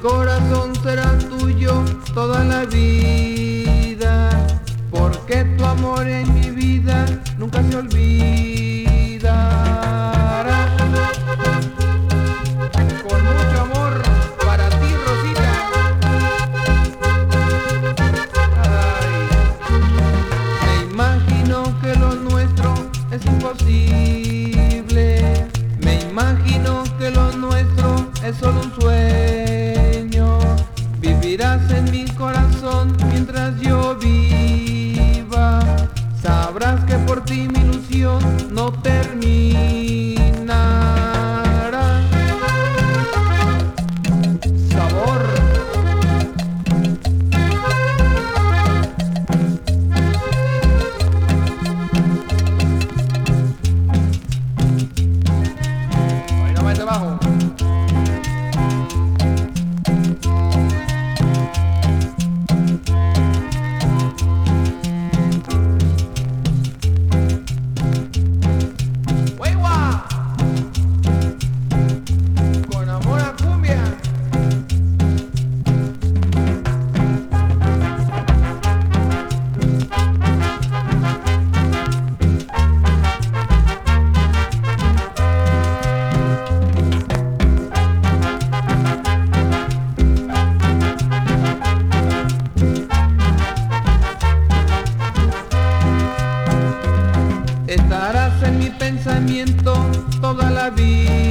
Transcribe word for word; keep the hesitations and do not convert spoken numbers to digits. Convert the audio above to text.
corazón será tuyo toda la vida, porque tu amor en mi vida nunca se olvidará. Con mucho amor para ti, Rosita. Ay, me imagino que lo nuestro es imposible. Me imagino que lo nuestro es solo un sueño. Vivirás en mi corazón mientras yo viva. Sabrás que por ti mi ilusión no terminará. Sabor. Ahí no más debajo. Estarás en mi pensamiento toda la vida.